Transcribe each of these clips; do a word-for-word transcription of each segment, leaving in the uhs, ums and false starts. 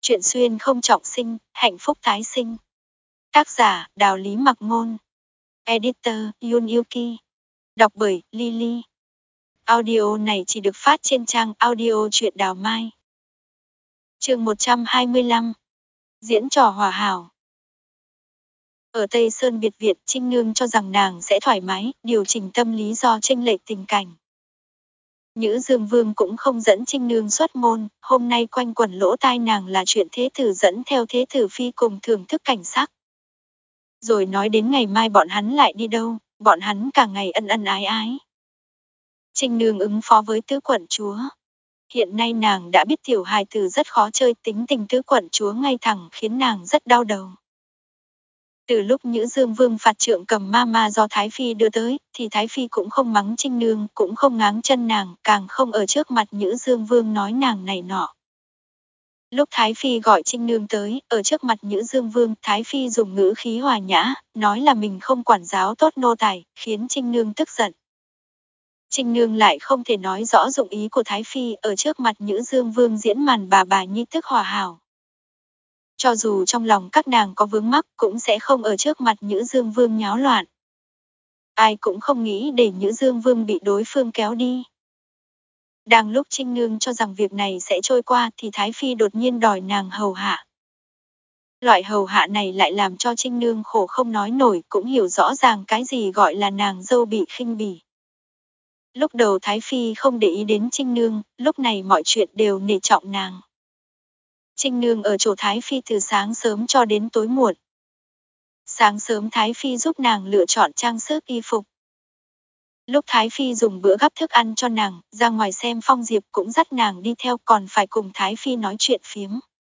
Chuyện xuyên không trọng sinh, hạnh phúc tái sinh. Tác giả Đào Lý Mặc Ngôn. Editor Yun Yuki. Đọc bởi Lily. Audio này chỉ được phát trên trang audio truyện Đào Mai. Chương một trăm hai mươi lăm. Diễn trò hòa hảo. Ở Tây Sơn biệt viện, Trinh Nương cho rằng nàng sẽ thoải mái, điều chỉnh tâm lý do chênh lệch tình cảnh. Nhữ Dương Vương cũng không dẫn Trinh Nương xuất môn, hôm nay quanh quẩn lỗ tai nàng là chuyện thế tử dẫn theo thế tử phi cùng thưởng thức cảnh sắc. Rồi nói đến ngày mai bọn hắn lại đi đâu, bọn hắn cả ngày ân ân ái ái. Trinh Nương ứng phó với tứ quận chúa. Hiện nay nàng đã biết tiểu hài tử rất khó chơi, tính tình tứ quận chúa ngay thẳng khiến nàng rất đau đầu. Từ lúc Nhữ Dương Vương phạt trượng cầm ma ma do Thái Phi đưa tới, thì Thái Phi cũng không mắng Trinh Nương, cũng không ngáng chân nàng, càng không ở trước mặt Nhữ Dương Vương nói nàng này nọ. Lúc Thái Phi gọi Trinh Nương tới, ở trước mặt Nhữ Dương Vương, Thái Phi dùng ngữ khí hòa nhã, nói là mình không quản giáo tốt nô tài, khiến Trinh Nương tức giận. Trinh Nương lại không thể nói rõ dụng ý của Thái Phi, ở trước mặt Nhữ Dương Vương diễn màn bà bà nhi tức hòa hảo. Cho dù trong lòng các nàng có vướng mắc cũng sẽ không ở trước mặt Nhữ Dương Vương nháo loạn. Ai cũng không nghĩ để Nhữ Dương Vương bị đối phương kéo đi. Đang lúc Trinh Nương cho rằng việc này sẽ trôi qua thì Thái Phi đột nhiên đòi nàng hầu hạ. Loại hầu hạ này lại làm cho Trinh Nương khổ không nói nổi, cũng hiểu rõ ràng cái gì gọi là nàng dâu bị khinh bỉ. Lúc đầu Thái Phi không để ý đến Trinh Nương, lúc này mọi chuyện đều nể trọng nàng. Trinh Nương ở chỗ Thái Phi từ sáng sớm cho đến tối muộn. Sáng sớm Thái Phi giúp nàng lựa chọn trang sức y phục. Lúc Thái Phi dùng bữa gắp thức ăn cho nàng, ra ngoài xem Phong Diệp cũng dắt nàng đi theo, còn phải cùng Thái Phi nói chuyện phiếm.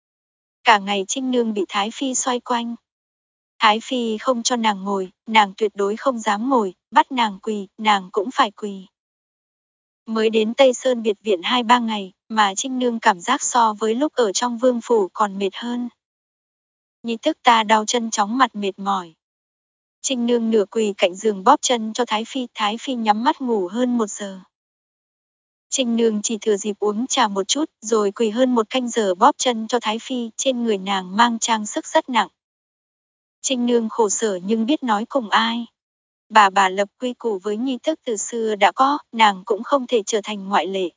Cả ngày Trinh Nương bị Thái Phi xoay quanh. Thái Phi không cho nàng ngồi, nàng tuyệt đối không dám ngồi, bắt nàng quỳ, nàng cũng phải quỳ. Mới đến Tây Sơn biệt viện hai ba ngày, mà Trinh Nương cảm giác so với lúc ở trong vương phủ còn mệt hơn. Nhi tức ta đau chân chóng mặt mệt mỏi. Trinh Nương nửa quỳ cạnh giường bóp chân cho Thái Phi, Thái Phi nhắm mắt ngủ hơn một giờ. Trinh Nương chỉ thừa dịp uống trà một chút, rồi quỳ hơn một canh giờ bóp chân cho Thái Phi, trên người nàng mang trang sức rất nặng. Trinh Nương khổ sở nhưng biết nói cùng ai. Bà bà lập quy củ với nhi thức từ xưa đã có, nàng cũng không thể trở thành ngoại lệ.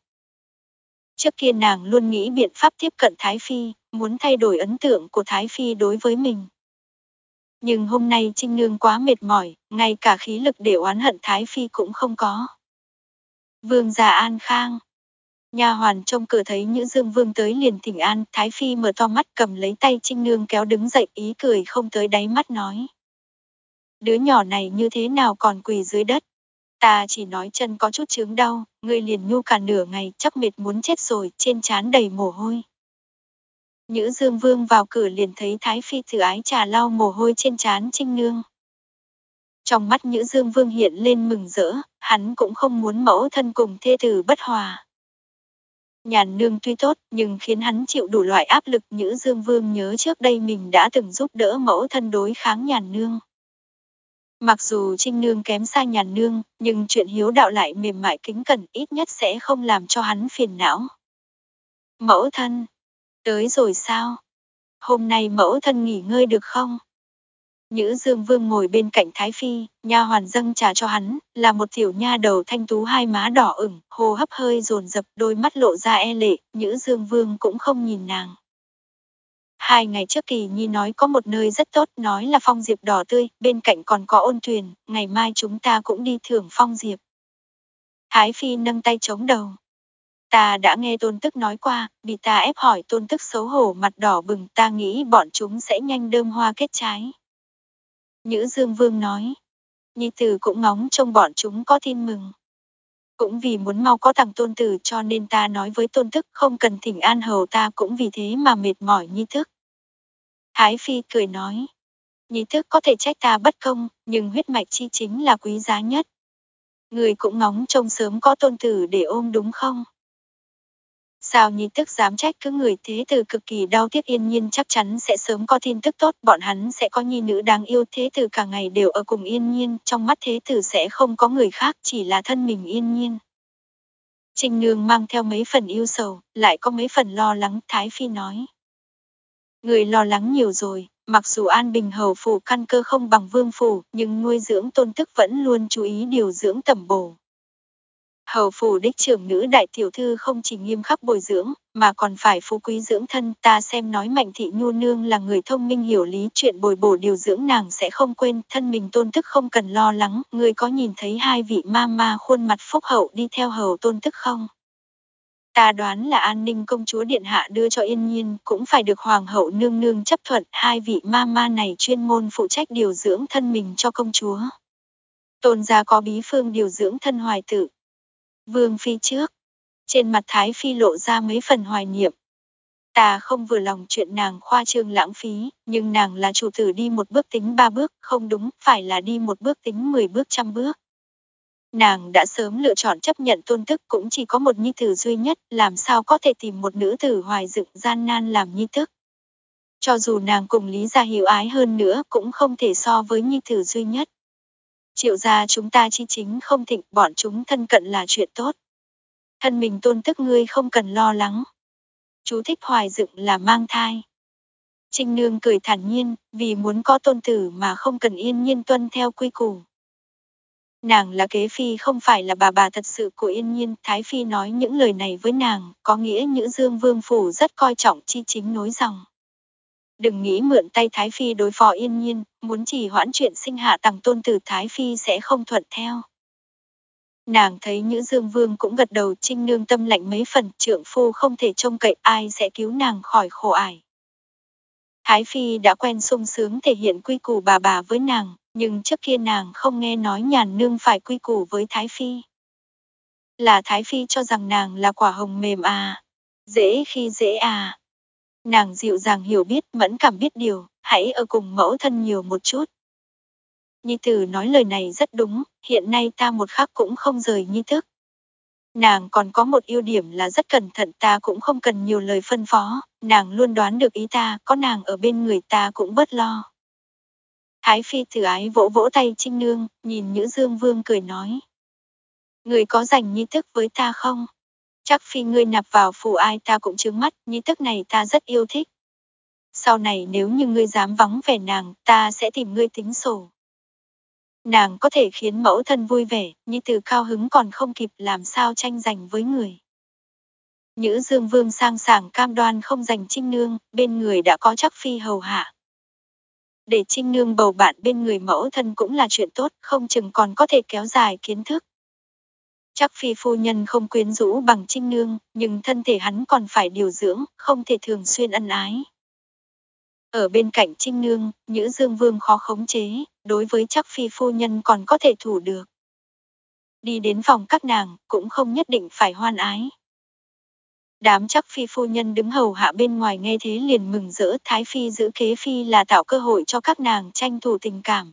Trước kia nàng luôn nghĩ biện pháp tiếp cận Thái Phi, muốn thay đổi ấn tượng của Thái Phi đối với mình. Nhưng hôm nay Trinh Nương quá mệt mỏi, ngay cả khí lực để oán hận Thái Phi cũng không có. Vương gia an khang. Nha hoàn trông cửa thấy Nhữ Dương Vương tới liền thỉnh an, Thái Phi mở to mắt cầm lấy tay Trinh Nương kéo đứng dậy, ý cười không tới đáy mắt nói. Đứa nhỏ này như thế nào còn quỳ dưới đất? Ta chỉ nói chân có chút chướng đau, ngươi liền nhu cả nửa ngày, chắc mệt muốn chết rồi, trên trán đầy mồ hôi. Nhữ Dương Vương vào cửa liền thấy Thái Phi thử ái trà lau mồ hôi trên trán Trinh Nương. Trong mắt Nhữ Dương Vương hiện lên mừng rỡ, hắn cũng không muốn mẫu thân cùng thê tử bất hòa. Nhàn nương tuy tốt, nhưng khiến hắn chịu đủ loại áp lực. Nhữ Dương Vương nhớ trước đây mình đã từng giúp đỡ mẫu thân đối kháng nhàn nương. Mặc dù Trinh Nương kém xa nhàn nương, nhưng chuyện hiếu đạo lại mềm mại kính cẩn, ít nhất sẽ không làm cho hắn phiền não. Mẫu thân, tới rồi sao? Hôm nay mẫu thân nghỉ ngơi được không? Nhữ Dương Vương ngồi bên cạnh Thái Phi, nha hoàn dâng trà cho hắn, là một tiểu nha đầu thanh tú, hai má đỏ ửng, hô hấp hơi dồn dập, đôi mắt lộ ra e lệ. Nhữ Dương Vương cũng không nhìn nàng. Hai ngày trước Kỳ Nhi nói có một nơi rất tốt, nói là Phong Diệp đỏ tươi, bên cạnh còn có ôn tuyền, ngày mai chúng ta cũng đi thưởng Phong Diệp. Thái Phi nâng tay chống đầu. Ta đã nghe Tôn Tức nói qua, bị ta ép hỏi Tôn Tức xấu hổ mặt đỏ bừng, ta nghĩ bọn chúng sẽ nhanh đơm hoa kết trái. Nhữ Dương Vương nói, nhi tử cũng ngóng trông bọn chúng có tin mừng. Cũng vì muốn mau có thằng tôn tử cho nên ta nói với Tôn Tức không cần thỉnh an hầu, ta cũng vì thế mà mệt mỏi nhi thức. Thái Phi cười nói, nhi thức có thể trách ta bất công, nhưng huyết mạch chi chính là quý giá nhất. Người cũng ngóng trông sớm có tôn tử để ôm đúng không? Sao nhi tức dám trách cứ người, thế tử cực kỳ đau tiếc. Yên Nhiên chắc chắn sẽ sớm có tin tức tốt, bọn hắn sẽ có nhi nữ đáng yêu. Thế tử cả ngày đều ở cùng Yên Nhiên, trong mắt thế tử sẽ không có người khác, chỉ là thân mình Yên Nhiên. Trinh Nương mang theo mấy phần yêu sầu, lại có mấy phần lo lắng. Thái Phi nói, Người lo lắng nhiều rồi, mặc dù An Bình hầu phủ căn cơ không bằng vương phủ, nhưng nuôi dưỡng tôn tức vẫn luôn chú ý điều dưỡng tẩm bổ. Hầu phủ đích trưởng nữ đại tiểu thư không chỉ nghiêm khắc bồi dưỡng, mà còn phải phú quý dưỡng thân. Ta xem nói Mạnh thị nhu nương là người thông minh hiểu lý, chuyện bồi bổ điều dưỡng nàng sẽ không quên, thân mình tôn tức không cần lo lắng. Ngươi có nhìn thấy hai vị ma ma khuôn mặt phúc hậu đi theo hầu tôn tức không? Ta đoán là An Ninh công chúa điện hạ đưa cho Yên Nhiên, cũng phải được hoàng hậu nương nương chấp thuận. Hai vị ma ma này chuyên môn phụ trách điều dưỡng thân mình cho công chúa. Tôn gia có bí phương điều dưỡng thân hoài tử. Vương phi trước, trên mặt Thái phi lộ ra mấy phần hoài niệm. Ta không vừa lòng chuyện nàng khoa trương lãng phí, nhưng nàng là chủ tử, đi một bước tính ba bước, không đúng, phải là đi một bước tính mười bước trăm bước. Nàng đã sớm lựa chọn chấp nhận tôn tức, cũng chỉ có một nhi tử duy nhất, làm sao có thể tìm một nữ tử hoài dựng gian nan làm nhi tức. Cho dù nàng cùng Lý gia hiếu ái hơn nữa cũng không thể so với nhi tử duy nhất. Triệu gia chúng ta chi chính không thịnh, bọn chúng thân cận là chuyện tốt. Thân mình tôn tức ngươi không cần lo lắng. Chú thích hoài dựng là mang thai. Trinh Nương cười thản nhiên, vì muốn có tôn tử mà không cần Yên Nhiên tuân theo quy củ. Nàng là kế phi không phải là bà bà thật sự của Yên Nhiên. Thái phi nói những lời này với nàng, có nghĩa Nhữ Dương Vương phủ rất coi trọng chi chính nối dòng. Đừng nghĩ mượn tay Thái phi đối phó Yên Nhiên, muốn trì hoãn chuyện sinh hạ tằng tôn tử Thái phi sẽ không thuận theo. Nàng thấy Nhữ Dương Vương cũng gật đầu, Trinh Nương tâm lạnh mấy phần, trượng phu không thể trông cậy, ai sẽ cứu nàng khỏi khổ ải. Thái phi đã quen sung sướng thể hiện quy củ bà bà với nàng, nhưng trước kia nàng không nghe nói Nhàn Nương phải quy củ với Thái phi. Là Thái phi cho rằng nàng là quả hồng mềm à, dễ khi dễ à. Nàng dịu dàng hiểu biết, mẫn cảm biết điều, hãy ở cùng mẫu thân nhiều một chút. Nhi tử nói lời này rất đúng, hiện nay ta một khắc cũng không rời nhi thức. Nàng còn có một ưu điểm là rất cẩn thận, ta cũng không cần nhiều lời phân phó, nàng luôn đoán được ý ta, có nàng ở bên người ta cũng bớt lo. Thái phi từ ái vỗ vỗ tay Trinh Nương, nhìn Nhữ Dương Vương cười nói. Người có dành nhi thức với ta không? Chắc phi ngươi nạp vào phủ ai ta cũng trướng mắt, nhi thức này ta rất yêu thích. Sau này nếu như ngươi dám vắng vẻ nàng, ta sẽ tìm ngươi tính sổ. Nàng có thể khiến mẫu thân vui vẻ, nhi tử cao hứng còn không kịp, làm sao tranh giành với người. Nhữ Dương Vương sang sảng cam đoan không giành Trinh Nương, bên người đã có Trắc phi hầu hạ. Để Trinh Nương bầu bạn bên người mẫu thân cũng là chuyện tốt, không chừng còn có thể kéo dài kiến thức. Trắc phi phu nhân không quyến rũ bằng Trinh Nương, nhưng thân thể hắn còn phải điều dưỡng, không thể thường xuyên ân ái. Ở bên cạnh Trinh Nương, Nhữ Dương Vương khó khống chế, đối với Trắc phi phu nhân còn có thể thủ được. Đi đến phòng các nàng, cũng không nhất định phải hoan ái. Đám Trắc phi phu nhân đứng hầu hạ bên ngoài nghe thế liền mừng rỡ, Thái phi giữ kế phi là tạo cơ hội cho các nàng tranh thủ tình cảm.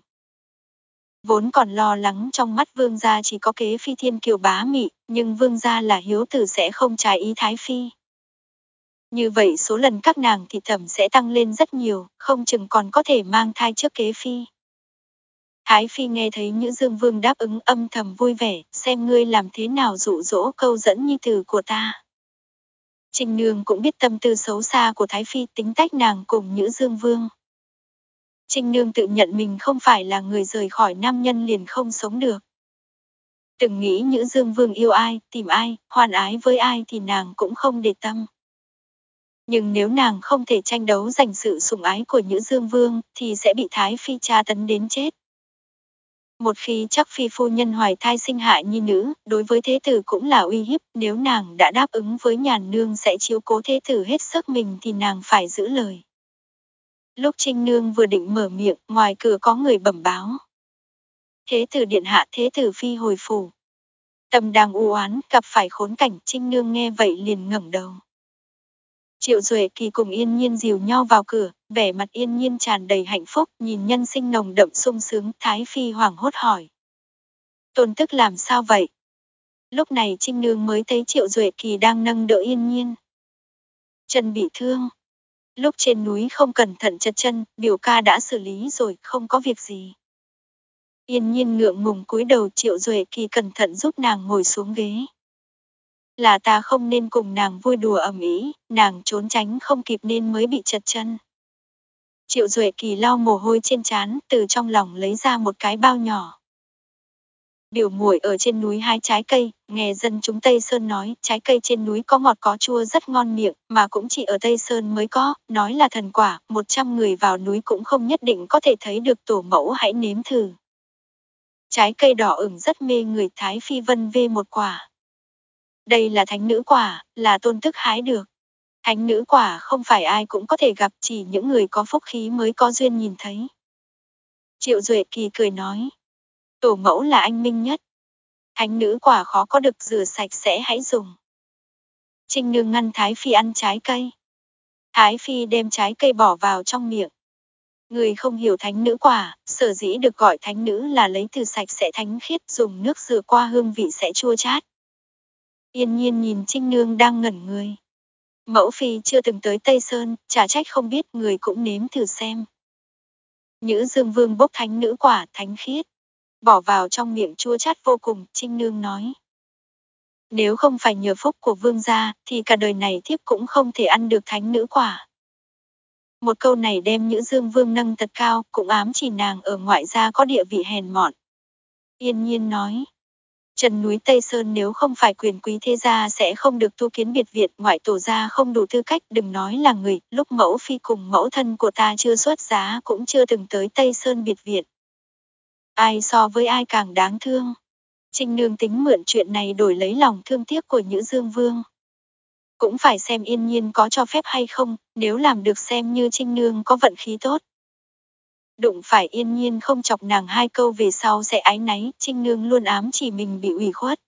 Vốn còn lo lắng trong mắt vương gia chỉ có kế phi thiên kiều bá mị, nhưng vương gia là hiếu tử sẽ không trái ý Thái phi. Như vậy số lần các nàng thì thẩm sẽ tăng lên rất nhiều, không chừng còn có thể mang thai trước kế phi. Thái phi nghe thấy Nhữ Dương Vương đáp ứng âm thầm vui vẻ, xem ngươi làm thế nào dụ dỗ câu dẫn nhi tử của ta. Trinh Nương cũng biết tâm tư xấu xa của Thái phi, tính tách nàng cùng Nhữ Dương Vương. Trinh Nương tự nhận mình không phải là người rời khỏi nam nhân liền không sống được. Từng nghĩ Nhữ Dương Vương yêu ai, tìm ai, hoan ái với ai thì nàng cũng không để tâm. Nhưng nếu nàng không thể tranh đấu giành sự sủng ái của Nhữ Dương Vương thì sẽ bị Thái phi tra tấn đến chết. Một khi Trắc phi phu nhân hoài thai sinh hạ nhi nữ, đối với thế tử cũng là uy hiếp, nếu nàng đã đáp ứng với Nhàn Nương sẽ chiếu cố thế tử hết sức mình thì nàng phải giữ lời. Lúc Trinh Nương vừa định mở miệng, ngoài cửa có người bẩm báo. Thế tử điện hạ, thế tử phi hồi phủ. Tâm đang u oán, gặp phải khốn cảnh, Trinh Nương nghe vậy liền ngẩng đầu. Triệu Duệ Kỳ cùng Yên Nhiên dìu nhau vào cửa, vẻ mặt Yên Nhiên tràn đầy hạnh phúc, nhìn nhân sinh nồng đậm sung sướng, Thái phi hoảng hốt hỏi. Tôn tức làm sao vậy? Lúc này Trinh Nương mới thấy Triệu Duệ Kỳ đang nâng đỡ Yên Nhiên. Chân bị thương. Lúc trên núi không cẩn thận chật chân, biểu ca đã xử lý rồi, không có việc gì. Yên Nhiên ngượng ngùng cúi đầu, Triệu Duệ Kỳ cẩn thận giúp nàng ngồi xuống ghế. Là ta không nên cùng nàng vui đùa ầm ĩ, nàng trốn tránh không kịp nên mới bị chật chân. Triệu Duệ Kỳ lau mồ hôi trên trán, từ trong lòng lấy ra một cái bao nhỏ. Biểu muội ở trên núi hái trái cây, nghe dân chúng Tây Sơn nói, trái cây trên núi có ngọt có chua rất ngon miệng, mà cũng chỉ ở Tây Sơn mới có, nói là thần quả, một trăm người vào núi cũng không nhất định có thể thấy được, tổ mẫu hãy nếm thử. Trái cây đỏ ửng rất mê người, Thái Phi vân vê một quả. Đây là thánh nữ quả, là tôn tức hái được. Thánh nữ quả không phải ai cũng có thể gặp, chỉ những người có phúc khí mới có duyên nhìn thấy. Triệu Duệ Kỳ cười nói, tổ mẫu là anh minh nhất. Thánh nữ quả khó có được, rửa sạch sẽ hãy dùng. Trinh Nương ngăn Thái Phi ăn trái cây. Thái Phi đem trái cây bỏ vào trong miệng. Người không hiểu thánh nữ quả, sở dĩ được gọi thánh nữ là lấy từ sạch sẽ thánh khiết, dùng nước rửa qua hương vị sẽ chua chát. Yên Nhiên nhìn Trinh Nương đang ngẩn người. Mẫu phi chưa từng tới Tây Sơn, chả trách không biết, người cũng nếm thử xem. Nhữ Dương Vương bốc thánh nữ quả thánh khiết, bỏ vào trong miệng chua chát vô cùng, Trinh Nương nói. Nếu không phải nhờ phúc của vương gia, thì cả đời này thiếp cũng không thể ăn được thánh nữ quả. Một câu này đem Nhữ Dương Vương nâng thật cao, cũng ám chỉ nàng ở ngoại gia có địa vị hèn mọn. Yên Nhiên nói, trần núi Tây Sơn nếu không phải quyền quý thế gia sẽ không được tu kiến biệt viện, ngoại tổ gia không đủ tư cách, đừng nói là người, lúc mẫu phi cùng mẫu thân của ta chưa xuất giá cũng chưa từng tới Tây Sơn biệt viện. Ai so với ai càng đáng thương. Trinh Nương tính mượn chuyện này đổi lấy lòng thương tiếc của Nhữ Dương Vương. Cũng phải xem Yên Nhiên có cho phép hay không, nếu làm được xem như Trinh Nương có vận khí tốt. Đụng phải Yên Nhiên không chọc nàng hai câu về sau sẽ áy náy, Trinh Nương luôn ám chỉ mình bị ủy khuất.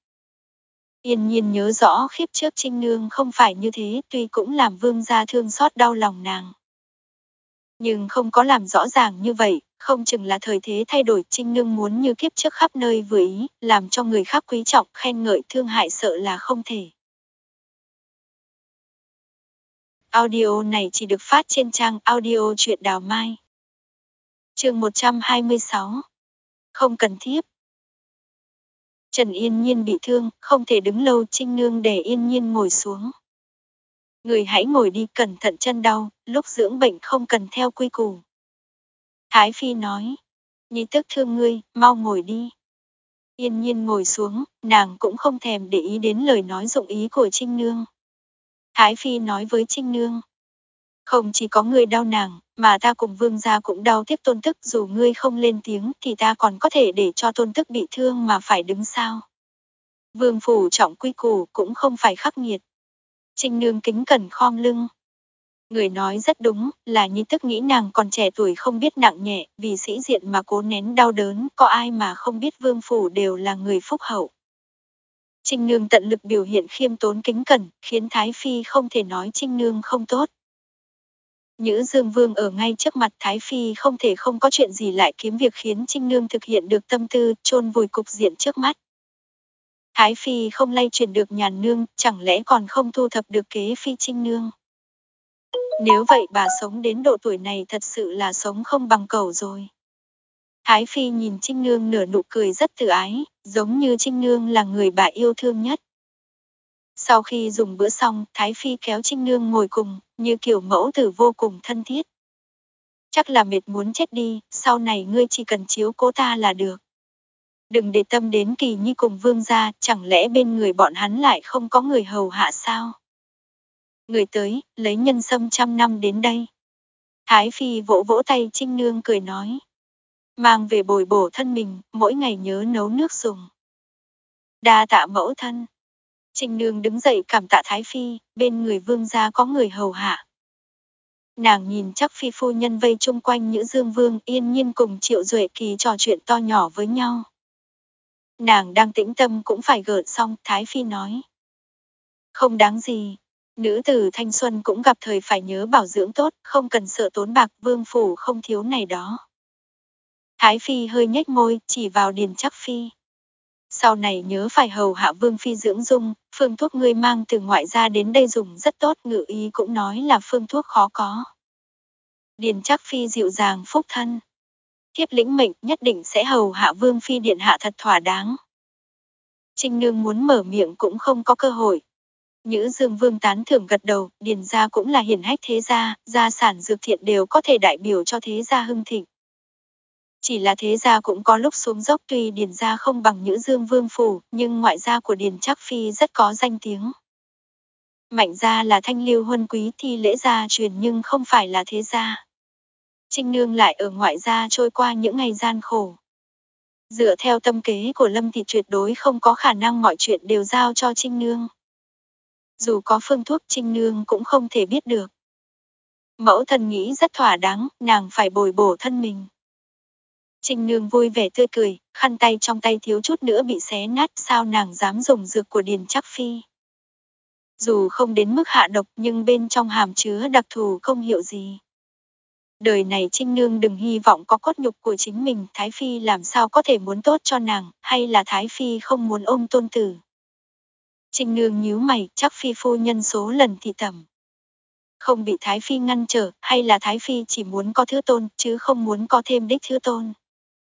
Yên Nhiên nhớ rõ khiếp trước Trinh Nương không phải như thế, tuy cũng làm vương gia thương xót đau lòng nàng. Nhưng không có làm rõ ràng như vậy, không chừng là thời thế thay đổi, Trinh Nương muốn như kiếp trước khắp nơi vừa ý, làm cho người khác quý trọng, khen ngợi, thương hại sợ là không thể. Audio này chỉ được phát trên trang audio truyện Đào Mai. Chương một trăm hai mươi sáu. Không cần thiếp. Trần Yên Nhiên bị thương, không thể đứng lâu, Trinh Nương để Yên Nhiên ngồi xuống. Người hãy ngồi đi, cẩn thận chân đau, lúc dưỡng bệnh không cần theo quy củ. Thái Phi nói, nhi tức thương ngươi, mau ngồi đi. Yên Nhiên ngồi xuống, nàng cũng không thèm để ý đến lời nói dụng ý của Trinh Nương. Thái Phi nói với Trinh Nương, không chỉ có người đau nàng, mà ta cùng vương gia cũng đau tiếp tôn tức, dù ngươi không lên tiếng thì ta còn có thể để cho tôn tức bị thương mà phải đứng sao. Vương phủ trọng quy củ cũng không phải khắc nghiệt. Trinh Nương kính cẩn khom lưng. Người nói rất đúng, là nhi tức nghĩ nàng còn trẻ tuổi không biết nặng nhẹ, vì sĩ diện mà cố nén đau đớn, có ai mà không biết vương phủ đều là người phúc hậu. Trinh Nương tận lực biểu hiện khiêm tốn kính cẩn, khiến Thái Phi không thể nói Trinh Nương không tốt. Nhữ Dương Vương ở ngay trước mặt, Thái Phi không thể không có chuyện gì lại kiếm việc khiến Trinh Nương thực hiện được tâm tư, chôn vùi cục diện trước mắt. Thái Phi không lay chuyển được Nhàn Nương, chẳng lẽ còn không thu thập được kế phi Trinh Nương. Nếu vậy bà sống đến độ tuổi này thật sự là sống không bằng cẩu rồi. Thái Phi nhìn Trinh Nương nở nụ cười rất tự ái, giống như Trinh Nương là người bà yêu thương nhất. Sau khi dùng bữa xong, Thái Phi kéo Trinh Nương ngồi cùng, như kiểu mẫu tử vô cùng thân thiết. Chắc là mệt muốn chết đi, sau này ngươi chỉ cần chiếu cố ta là được. Đừng để tâm đến Kỳ Nhi cùng vương gia, chẳng lẽ bên người bọn hắn lại không có người hầu hạ sao? Người tới, lấy nhân sâm trăm năm đến đây. Thái Phi vỗ vỗ tay Trinh Nương cười nói. Mang về bồi bổ thân mình, mỗi ngày nhớ nấu nước dùng. Đa tạ mẫu thân. Trinh Nương đứng dậy cảm tạ Thái Phi, bên người vương gia có người hầu hạ. Nàng nhìn chắc phi phu nhân vây chung quanh Nhữ Dương Vương, Yên Nhiên cùng Triệu Duệ Kỳ trò chuyện to nhỏ với nhau. Nàng đang tĩnh tâm cũng phải gợn xong, Thái Phi nói. Không đáng gì, nữ tử thanh xuân cũng gặp thời phải nhớ bảo dưỡng tốt, không cần sợ tốn bạc, vương phủ không thiếu này đó. Thái Phi hơi nhếch môi, chỉ vào Điền Trắc Phi. Sau này nhớ phải hầu hạ vương phi dưỡng dung, phương thuốc ngươi mang từ ngoại ra đến đây dùng rất tốt, ngự y cũng nói là phương thuốc khó có. Điền Trắc Phi dịu dàng phúc thân. Thiếp lĩnh mệnh nhất định sẽ hầu hạ vương phi điện hạ thật thỏa đáng. Trinh Nương muốn mở miệng cũng không có cơ hội. Nhữ Dương Vương tán thưởng gật đầu, Điền gia cũng là hiển hách thế gia, gia sản dược thiện đều có thể đại biểu cho thế gia hưng thịnh. Chỉ là thế gia cũng có lúc xuống dốc, tuy Điền gia không bằng Nhữ Dương Vương phủ, nhưng ngoại gia của Điền Trác Phi rất có danh tiếng. Mạnh gia là thanh lưu huân quý, thi lễ gia truyền nhưng không phải là thế gia. Trinh Nương lại ở ngoại gia trôi qua những ngày gian khổ. Dựa theo tâm kế của Lâm thì tuyệt đối không có khả năng mọi chuyện đều giao cho Trinh Nương. Dù có phương thuốc, Trinh Nương cũng không thể biết được. Mẫu thân nghĩ rất thỏa đáng, nàng phải bồi bổ thân mình. Trinh Nương vui vẻ tươi cười, khăn tay trong tay thiếu chút nữa bị xé nát, sao nàng dám dùng dược của Điền Trác Phi. Dù không đến mức hạ độc nhưng bên trong hàm chứa đặc thù công hiệu gì. Đời này Trinh Nương đừng hy vọng có cốt nhục của chính mình, Thái Phi làm sao có thể muốn tốt cho nàng, hay là Thái Phi không muốn ôm tôn tử. Trinh Nương nhíu mày, Trác Phi phu nhân số lần thị tẩm. Không bị Thái Phi ngăn trở, hay là Thái Phi chỉ muốn có thứ tôn, chứ không muốn có thêm đích thứ tôn.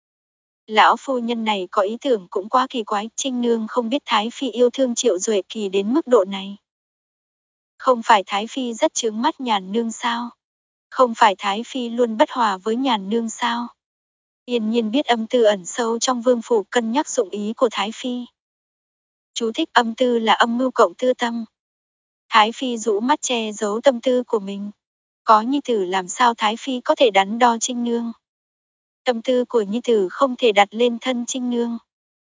Lão phu nhân này có ý tưởng cũng quá kỳ quái, Trinh Nương không biết Thái Phi yêu thương Triệu Duệ Kỳ đến mức độ này. Không phải Thái Phi rất chướng mắt Nhàn Nương sao? Không phải Thái Phi luôn bất hòa với Nhàn Nương sao? Yên Nhiên biết âm tư ẩn sâu trong vương phủ, cân nhắc dụng ý của Thái Phi. Chú thích: âm tư là âm mưu cộng tư tâm. Thái Phi rũ mắt che giấu tâm tư của mình. Có nhi tử làm sao Thái Phi có thể đắn đo Trinh Nương. Tâm tư của nhi tử không thể đặt lên thân Trinh Nương.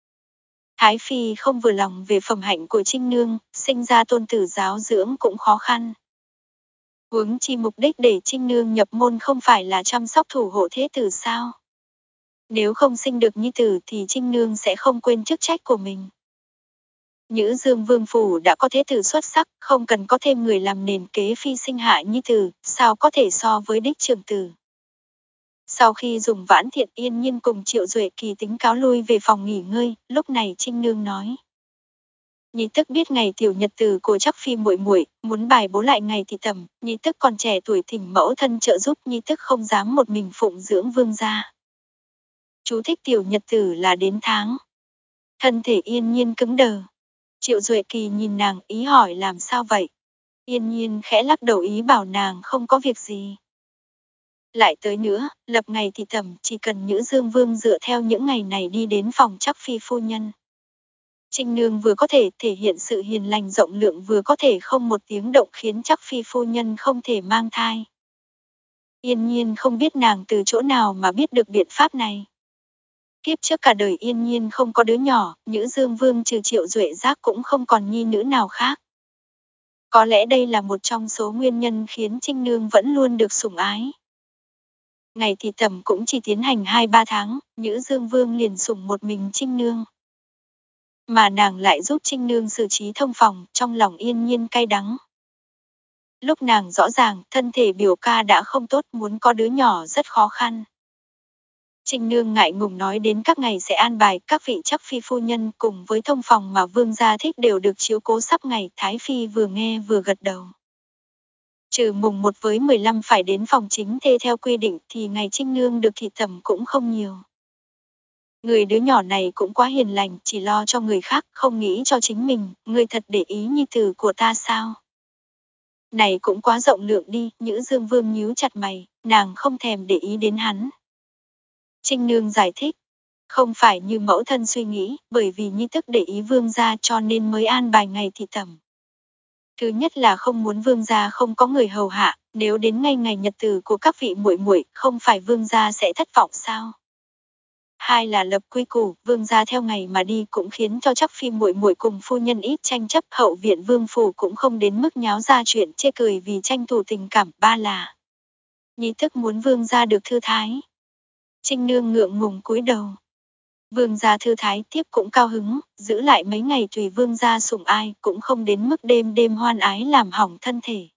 Thái Phi không vừa lòng về phẩm hạnh của Trinh Nương, sinh ra tôn tử giáo dưỡng cũng khó khăn. Huống chi mục đích để Trinh Nương nhập môn không phải là chăm sóc thủ hộ thế tử sao? Nếu không sinh được nhi tử thì Trinh Nương sẽ không quên chức trách của mình. Nhữ Dương Vương phủ đã có thế tử xuất sắc, không cần có thêm người làm nền kế phi sinh hạ nhi tử, sao có thể so với đích trưởng tử. Sau khi dùng vãn thiện, Yên Nhiên cùng Triệu Duệ Kỳ tính cáo lui về phòng nghỉ ngơi, lúc này Trinh Nương nói. Nhi tức biết ngày tiểu nhật tử của Trác Phi muội muội, muốn bài bố lại ngày thì tầm, nhi tức còn trẻ tuổi thỉnh mẫu thân trợ giúp, nhi tức không dám một mình phụng dưỡng vương gia. Chú thích: tiểu nhật tử là đến tháng. Thân thể Yên Nhiên cứng đờ. Triệu Duệ Kỳ nhìn nàng, ý hỏi làm sao vậy. Yên Nhiên khẽ lắc đầu ý bảo nàng không có việc gì. Lại tới nữa, lập ngày thì tầm, chỉ cần Nhữ Dương Vương dựa theo những ngày này đi đến phòng Trác Phi phu nhân. Trinh Nương vừa có thể thể hiện sự hiền lành rộng lượng, vừa có thể không một tiếng động khiến Trác Phi phu nhân không thể mang thai. Yên Nhiên không biết nàng từ chỗ nào mà biết được biện pháp này. Kiếp trước cả đời Yên Nhiên không có đứa nhỏ, Nhữ Dương Vương trừ Triệu Duệ Giác cũng không còn nhi nữ nào khác. Có lẽ đây là một trong số nguyên nhân khiến Trinh Nương vẫn luôn được sủng ái. Ngày thì tầm cũng chỉ tiến hành hai ba tháng, Nhữ Dương Vương liền sủng một mình Trinh Nương. Mà nàng lại giúp Trinh Nương xử trí thông phòng, trong lòng Yên Nhiên cay đắng. Lúc nàng rõ ràng, thân thể biểu ca đã không tốt, muốn có đứa nhỏ rất khó khăn. Trinh Nương ngại ngùng nói đến các ngày sẽ an bài, các vị Trác Phi phu nhân cùng với thông phòng mà vương gia thích đều được chiếu cố sắp ngày, Thái Phi vừa nghe vừa gật đầu. Trừ mùng một với mười lăm phải đến phòng chính thê theo quy định thì ngày Trinh Nương được thị tẩm cũng không nhiều. Người đứa nhỏ này cũng quá hiền lành, chỉ lo cho người khác, không nghĩ cho chính mình, người thật để ý nhi tử của ta sao? Này cũng quá rộng lượng đi, Nhữ Dương Vương nhíu chặt mày, nàng không thèm để ý đến hắn. Trinh Nương giải thích, không phải như mẫu thân suy nghĩ, bởi vì nhi tức để ý vương gia cho nên mới an bài ngày thị tẩm. Thứ nhất là không muốn vương gia không có người hầu hạ, nếu đến ngay ngày nhật tử của các vị muội muội, không phải vương gia sẽ thất vọng sao? Hai là lập quy củ, vương gia theo ngày mà đi cũng khiến cho Trác Phi muội muội cùng phu nhân ít tranh chấp, hậu viện vương phủ cũng không đến mức nháo ra chuyện chê cười vì tranh thủ tình cảm. Ba là nhi tức muốn vương gia được thư thái. Trinh Nương ngượng ngùng cúi đầu. Vương gia thư thái tiếp cũng cao hứng, giữ lại mấy ngày tùy vương gia sủng ai, cũng không đến mức đêm đêm hoan ái làm hỏng thân thể.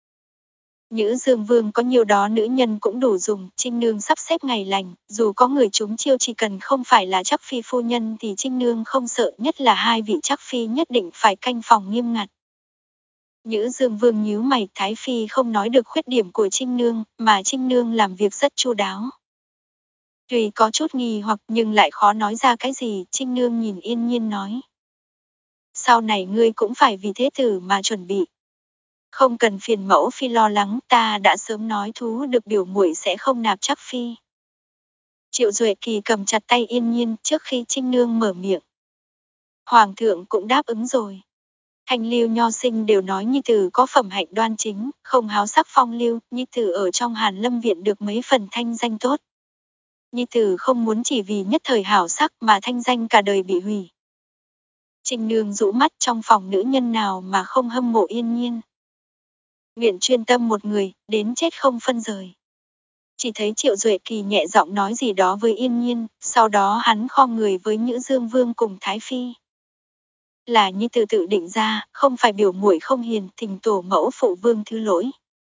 Nhữ Dương Vương có nhiều đó nữ nhân cũng đủ dùng, Trinh Nương sắp xếp ngày lành, dù có người trúng chiêu chỉ cần không phải là Trác Phi phu nhân thì Trinh Nương không sợ, nhất là hai vị Trác Phi nhất định phải canh phòng nghiêm ngặt. Nhữ Dương Vương nhíu mày, Thái Phi không nói được khuyết điểm của Trinh Nương, mà Trinh Nương làm việc rất chu đáo. Tuy có chút nghi hoặc nhưng lại khó nói ra cái gì, Trinh Nương nhìn Yên Nhiên nói. sau này ngươi cũng phải vì thế tử mà chuẩn bị. Không cần phiền mẫu phi lo lắng, ta đã sớm nói thú được biểu muội sẽ không nạp chắc phi. Triệu Duệ Kỳ cầm chặt tay Yên Nhiên trước khi Trinh Nương mở miệng. Hoàng thượng cũng đáp ứng rồi. Thanh Lưu Nho Sinh đều nói nhi tử có phẩm hạnh đoan chính, không háo sắc phong lưu, nhi tử ở trong Hàn Lâm viện được mấy phần thanh danh tốt. Nhi tử không muốn chỉ vì nhất thời hảo sắc mà thanh danh cả đời bị hủy. Trinh Nương rũ mắt, trong phòng nữ nhân nào mà không hâm mộ Yên Nhiên. Nguyện chuyên tâm một người, đến chết không phân rời. Chỉ thấy Triệu Duệ Kỳ nhẹ giọng nói gì đó với Yên Nhiên, sau đó hắn khom người với Nhữ Dương Vương cùng Thái Phi. Là nhi tử tự định ra, không phải biểu muội không hiền, thỉnh tổ mẫu phụ vương thứ lỗi.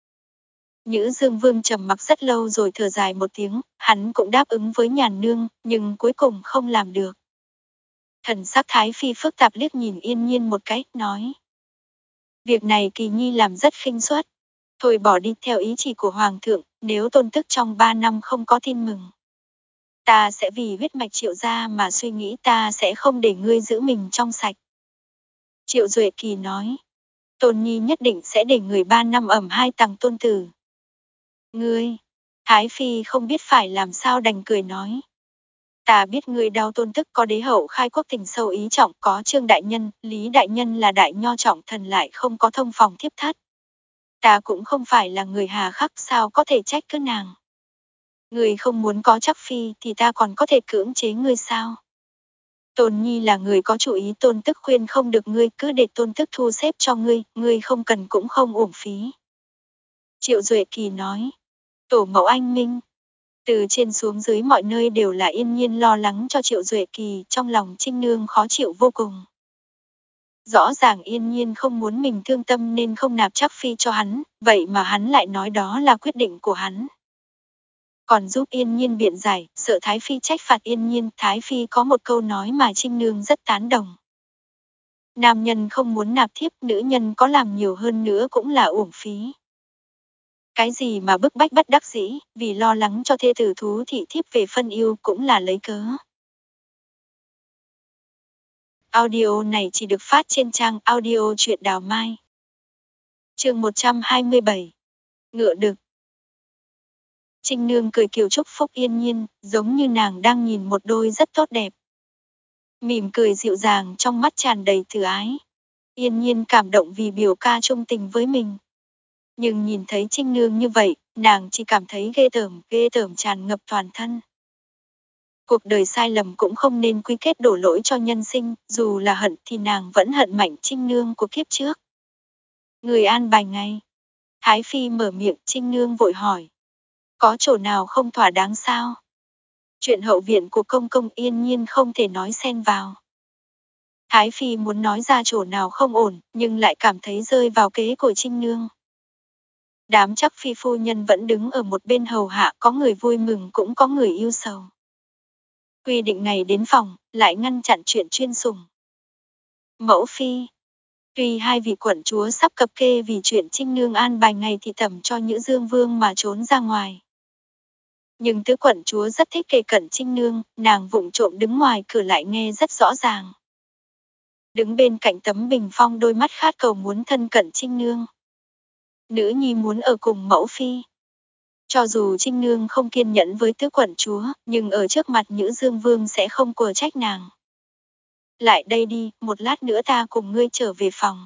Nhữ Dương Vương trầm mặc rất lâu rồi thở dài một tiếng, hắn cũng đáp ứng với Nhàn Nương, nhưng cuối cùng không làm được. Thần sắc Thái Phi phức tạp liếc nhìn Yên Nhiên một cái, nói. Việc này Kỳ Nhi làm rất khinh suất. Thôi bỏ đi theo ý chỉ của Hoàng thượng, nếu tôn tức trong ba năm không có tin mừng. Ta sẽ vì huyết mạch Triệu gia mà suy nghĩ, ta sẽ không để ngươi giữ mình trong sạch. Triệu Duệ Kỳ nói. Tôn Nhi nhất định sẽ để người ba năm ẩm hai tầng tôn tử. Ngươi, Thái Phi không biết phải làm sao đành cười nói. Ta biết ngươi đau tôn tức, có đế hậu khai quốc tình sâu ý trọng, có Trương đại nhân, Lý đại nhân là đại nho trọng thần lại không có thông phòng thiếp thất. Ta cũng không phải là người hà khắc, sao có thể trách cứ nàng. Ngươi không muốn có chắc phi thì ta còn có thể cưỡng chế ngươi sao? Tôn Nhi là người có chủ ý, tôn tức khuyên không được ngươi, cứ để tôn tức thu xếp cho ngươi, ngươi không cần cũng không uổng phí. Triệu Duệ Kỳ nói. Tổ mẫu anh minh. Từ trên xuống dưới mọi nơi đều là Yên Nhiên lo lắng cho Triệu Duệ Kỳ, trong lòng Trinh Nương khó chịu vô cùng. Rõ ràng Yên Nhiên không muốn mình thương tâm nên không nạp chắc phi cho hắn, vậy mà hắn lại nói đó là quyết định của hắn. Còn giúp Yên Nhiên biện giải, sợ Thái Phi trách phạt Yên Nhiên, Thái Phi có một câu nói mà Trinh Nương rất tán đồng. Nam nhân không muốn nạp thiếp, nữ nhân có làm nhiều hơn nữa cũng là uổng phí. Cái gì mà bức bách bất đắc dĩ, vì lo lắng cho thê tử thú thị thiếp về phân yêu cũng là lấy cớ. Audio này chỉ được phát trên trang audio truyện Đào Mai. Chương một trăm hai mươi bảy. Ngựa đực. Trinh Nương cười kiều chúc phúc Yên Nhiên, giống như nàng đang nhìn một đôi rất tốt đẹp. Mỉm cười dịu dàng, trong mắt tràn đầy từ ái. Yên Nhiên cảm động vì biểu ca trung tình với mình. Nhưng nhìn thấy Trinh Nương như vậy, nàng chỉ cảm thấy ghê tởm, ghê tởm tràn ngập toàn thân. Cuộc đời sai lầm cũng không nên quy kết đổ lỗi cho nhân sinh, dù là hận thì nàng vẫn hận Mạnh Trinh Nương của kiếp trước. Người an bài ngay. Thái Phi mở miệng, Trinh Nương vội hỏi. Có chỗ nào không thỏa đáng sao? Chuyện hậu viện của công công Yên Nhiên không thể nói xen vào. Thái Phi muốn nói ra chỗ nào không ổn, nhưng lại cảm thấy rơi vào kế của Trinh Nương. Đám chắc phi phu nhân vẫn đứng ở một bên hầu hạ, có người vui mừng cũng có người yêu sầu. Quy định ngày đến phòng, lại ngăn chặn chuyện chuyên sủng. Mẫu phi. Tuy hai vị quận chúa sắp cập kê vì chuyện Trinh Nương an bài ngày thị tẩm cho Nhữ Dương Vương mà trốn ra ngoài. Nhưng tứ quận chúa rất thích kề cận Trinh Nương, nàng vụng trộm đứng ngoài cửa lại nghe rất rõ ràng. Đứng bên cạnh tấm bình phong, đôi mắt khát cầu muốn thân cận Trinh Nương. Nữ nhi muốn ở cùng mẫu phi. Cho dù Trinh Nương không kiên nhẫn với tứ quận chúa, nhưng ở trước mặt Nhữ Dương Vương sẽ không quở trách nàng. Lại đây đi, một lát nữa ta cùng ngươi trở về phòng.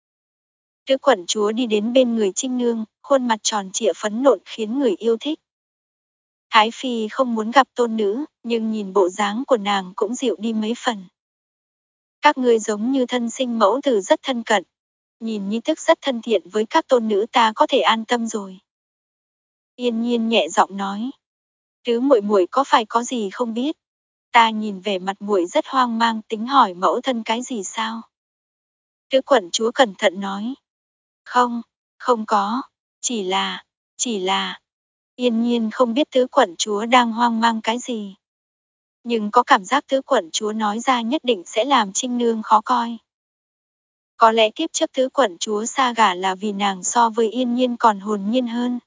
Tứ quận chúa đi đến bên người Trinh Nương, khuôn mặt tròn trịa phấn nộn khiến người yêu thích. Thái Phi không muốn gặp tôn nữ, nhưng nhìn bộ dáng của nàng cũng dịu đi mấy phần. Các ngươi giống như thân sinh mẫu tử, rất thân cận. Nhìn nhi tức rất thân thiện với các tôn nữ, ta có thể an tâm rồi. Yên Nhiên nhẹ giọng nói. Tứ muội muội có phải có gì không biết? Ta nhìn vẻ mặt muội rất hoang mang, tính hỏi mẫu thân cái gì sao? Tứ quận chúa cẩn thận nói. Không, không có, chỉ là, chỉ là... Yên Nhiên không biết tứ quận chúa đang hoang mang cái gì. Nhưng có cảm giác tứ quận chúa nói ra nhất định sẽ làm Trinh Nương khó coi. Có lẽ kiếp trước tứ quận chúa xa gả là vì nàng so với Yên Nhiên còn hồn nhiên hơn.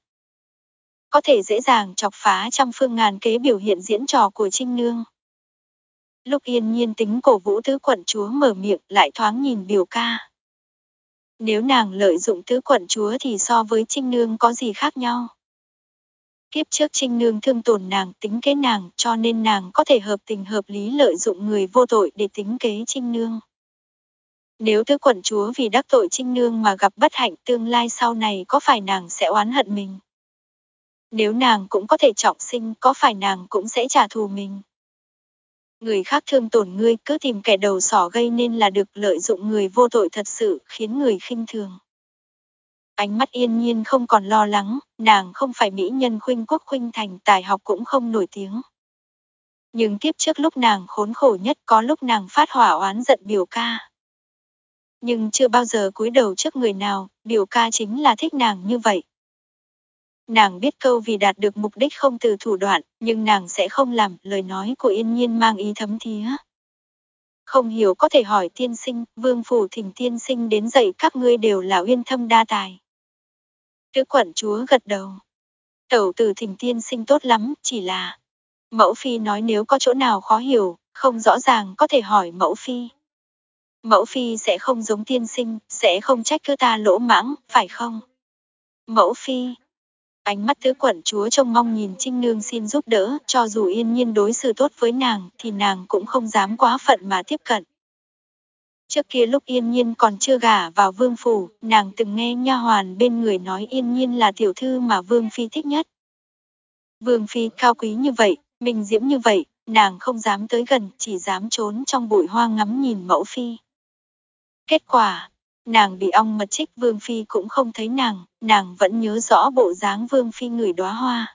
Có thể dễ dàng chọc phá trăm phương ngàn kế biểu hiện diễn trò của Trinh Nương. Lúc Yên Nhiên tính cổ vũ tứ quận chúa mở miệng lại thoáng nhìn Biểu ca. Nếu nàng lợi dụng tứ quận chúa thì so với Trinh Nương có gì khác nhau. Kiếp trước Trinh Nương thương tổn nàng, tính kế nàng, cho nên nàng có thể hợp tình hợp lý lợi dụng người vô tội để tính kế Trinh Nương. Nếu tứ quận chúa vì đắc tội Trinh Nương mà gặp bất hạnh, tương lai sau này có phải nàng sẽ oán hận mình? Nếu nàng cũng có thể trọng sinh, có phải nàng cũng sẽ trả thù mình? Người khác thương tổn ngươi, cứ tìm kẻ đầu sỏ gây nên là được, lợi dụng người vô tội thật sự khiến người khinh thường. Ánh mắt Yên Nhiên không còn lo lắng, nàng không phải mỹ nhân khuynh quốc khuynh thành, tài học cũng không nổi tiếng. Nhưng kiếp trước lúc nàng khốn khổ nhất, có lúc nàng phát hỏa oán giận Biểu ca. Nhưng chưa bao giờ cúi đầu trước người nào, Biểu ca chính là thích nàng như vậy. Nàng biết câu vì đạt được mục đích không từ thủ đoạn, nhưng nàng sẽ không làm, lời nói của Yên Nhiên mang ý thấm thía. Không hiểu có thể hỏi tiên sinh, vương phủ thỉnh tiên sinh đến dạy các ngươi đều là uyên thâm đa tài. Tứ quận chúa gật đầu. Tẩu tử thỉnh tiên sinh tốt lắm, chỉ là... Mẫu phi nói nếu có chỗ nào khó hiểu, không rõ ràng có thể hỏi mẫu phi. Mẫu phi sẽ không giống tiên sinh, sẽ không trách cứ ta lỗ mãng, phải không? Mẫu phi. Ánh mắt tứ quận chúa trông mong nhìn Trinh Nương xin giúp đỡ, cho dù Yên Nhiên đối xử tốt với nàng, thì nàng cũng không dám quá phận mà tiếp cận. Trước kia lúc Yên Nhiên còn chưa gả vào vương phủ, nàng từng nghe nha hoàn bên người nói Yên Nhiên là tiểu thư mà vương phi thích nhất. Vương phi cao quý như vậy, minh diễm như vậy, nàng không dám tới gần, chỉ dám trốn trong bụi hoa ngắm nhìn mẫu phi. Kết quả, nàng bị ong mật chích, vương phi cũng không thấy nàng, nàng vẫn nhớ rõ bộ dáng vương phi ngửi đóa hoa.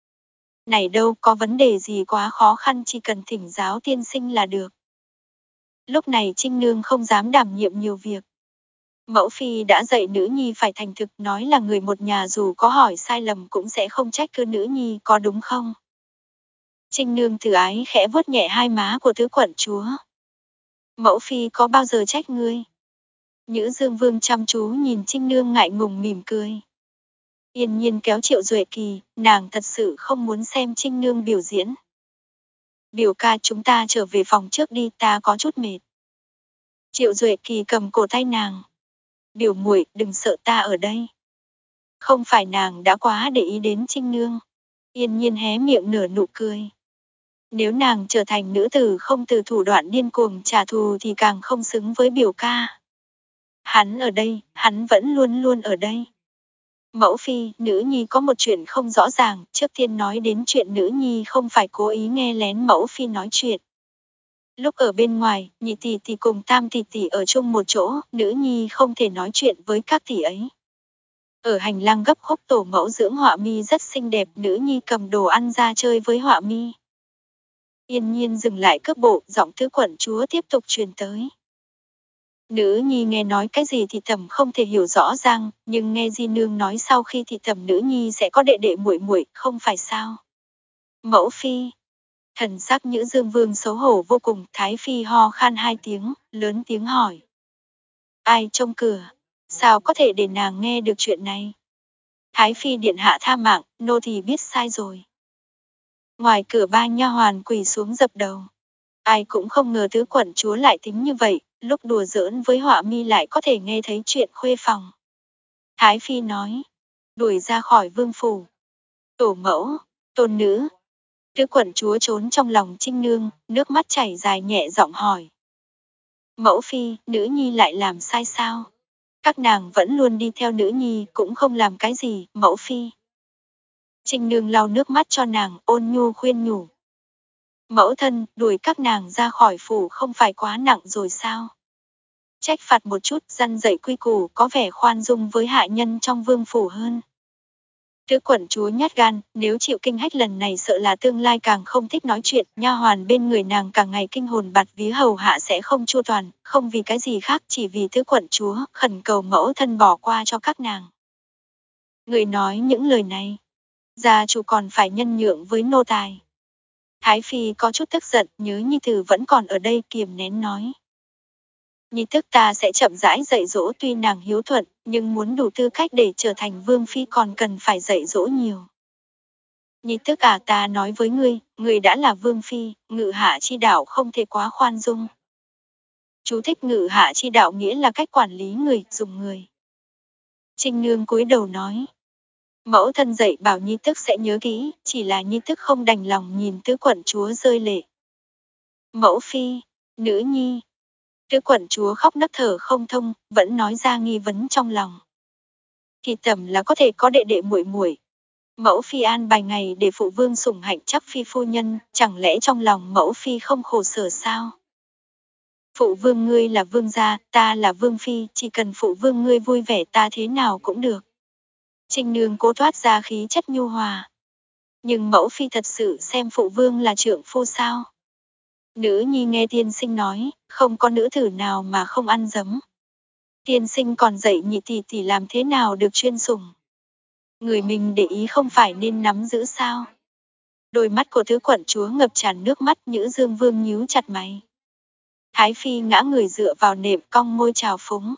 Này đâu có vấn đề gì quá khó khăn, chỉ cần thỉnh giáo tiên sinh là được. Lúc này Trinh Nương không dám đảm nhiệm nhiều việc. Mẫu phi đã dạy nữ nhi phải thành thực, nói là người một nhà dù có hỏi sai lầm cũng sẽ không trách cứ nữ nhi, có đúng không? Trinh Nương từ ái khẽ vuốt nhẹ hai má của tứ quận chúa. Mẫu phi có bao giờ trách ngươi? Nhữ Dương Vương chăm chú nhìn Trinh Nương ngại ngùng mỉm cười. Yên Nhiên kéo Triệu Duệ Kỳ, nàng thật sự không muốn xem Trinh Nương biểu diễn. Biểu ca, chúng ta trở về phòng trước đi, ta có chút mệt. Triệu Duệ Kỳ cầm cổ tay nàng. Biểu muội, đừng sợ, ta ở đây. Không phải nàng đã quá để ý đến Trinh Nương. Yên Nhiên hé miệng nở nụ cười. Nếu nàng trở thành nữ tử không từ thủ đoạn điên cuồng trả thù thì càng không xứng với biểu ca. Hắn ở đây, hắn vẫn luôn luôn ở đây. Mẫu phi, nữ nhi có một chuyện không rõ ràng, trước tiên nói đến chuyện nữ nhi không phải cố ý nghe lén mẫu phi nói chuyện. Lúc ở bên ngoài, nhị tỷ tỷ cùng tam tỷ tỷ ở chung một chỗ, nữ nhi không thể nói chuyện với các tỷ ấy. Ở hành lang gấp khúc, tổ mẫu dưỡng Họa Mi rất xinh đẹp, nữ nhi cầm đồ ăn ra chơi với Họa Mi. Yên Nhiên dừng lại cước bộ, giọng tứ quận chúa tiếp tục truyền tới. Nữ nhi nghe nói cái gì thì thầm không thể hiểu rõ ràng, nhưng nghe Di Nương nói sau khi thì thầm nữ nhi sẽ có đệ đệ muội muội, không phải sao? Mẫu phi. Thần sắc Nhữ Dương Vương xấu hổ vô cùng, Thái phi ho khan hai tiếng, lớn tiếng hỏi. Ai trông cửa? Sao có thể để nàng nghe được chuyện này? Thái phi điện hạ tha mạng, nô thì biết sai rồi. Ngoài cửa ba nha hoàn quỳ xuống dập đầu. Ai cũng không ngờ tứ quận chúa lại tính như vậy, lúc đùa giỡn với Họa Mi lại có thể nghe thấy chuyện khuê phòng. Thái phi nói, đuổi ra khỏi vương phủ. Tổ mẫu, tôn nữ. Tứ quận chúa trốn trong lòng Trinh Nương, nước mắt chảy dài nhẹ giọng hỏi. Mẫu phi, nữ nhi lại làm sai sao? Các nàng vẫn luôn đi theo nữ nhi, cũng không làm cái gì, mẫu phi. Trinh Nương lau nước mắt cho nàng, ôn nhu khuyên nhủ. Mẫu thân, đuổi các nàng ra khỏi phủ không phải quá nặng rồi sao? Trách phạt một chút, răn dạy quy củ, có vẻ khoan dung với hạ nhân trong vương phủ hơn. Tứ quận chúa nhát gan, nếu chịu kinh hách lần này sợ là tương lai càng không thích nói chuyện, nha hoàn bên người nàng càng ngày kinh hồn bạt vía, hầu hạ sẽ không chu toàn, không vì cái gì khác, chỉ vì tứ quận chúa, khẩn cầu mẫu thân bỏ qua cho các nàng. Người nói những lời này, gia chủ còn phải nhân nhượng với nô tài. Thái phi có chút tức giận, nhớ nhi tử vẫn còn ở đây, kiềm nén nói. Nhi thức ta sẽ chậm rãi dạy dỗ, tuy nàng hiếu thuận, nhưng muốn đủ tư cách để trở thành vương phi còn cần phải dạy dỗ nhiều. Nhi tức à, ta nói với ngươi, ngươi đã là vương phi, ngự hạ chi đạo không thể quá khoan dung. Chú thích: ngự hạ chi đạo nghĩa là cách quản lý người, dùng người. Trinh Nương cúi đầu nói. Mẫu thân dạy bảo Nhi tức sẽ nhớ kỹ, chỉ là Nhi tức không đành lòng nhìn tứ quận chúa rơi lệ. Mẫu phi, nữ nhi. Tứ quận chúa khóc nấc thở không thông, vẫn nói ra nghi vấn trong lòng. Thì tầm là có thể có đệ đệ muội muội. Mẫu phi an bài ngày để phụ vương sủng hạnh chắc phi phu nhân, chẳng lẽ trong lòng mẫu phi không khổ sở sao? Phụ vương ngươi là vương gia, ta là vương phi, chỉ cần phụ vương ngươi vui vẻ ta thế nào cũng được. Trinh Nương cố thoát ra khí chất nhu hòa. Nhưng mẫu phi thật sự xem phụ vương là trượng phu sao? Nữ nhi nghe tiên sinh nói, không có nữ tử nào mà không ăn dấm. Tiên sinh còn dạy nhị tỷ tỷ làm thế nào được chuyên sủng. Người mình để ý không phải nên nắm giữ sao? Đôi mắt của tứ quận chúa ngập tràn nước mắt, Nhữ Dương Vương nhíu chặt mày. Thái phi ngã người dựa vào nệm, cong môi chào phúng.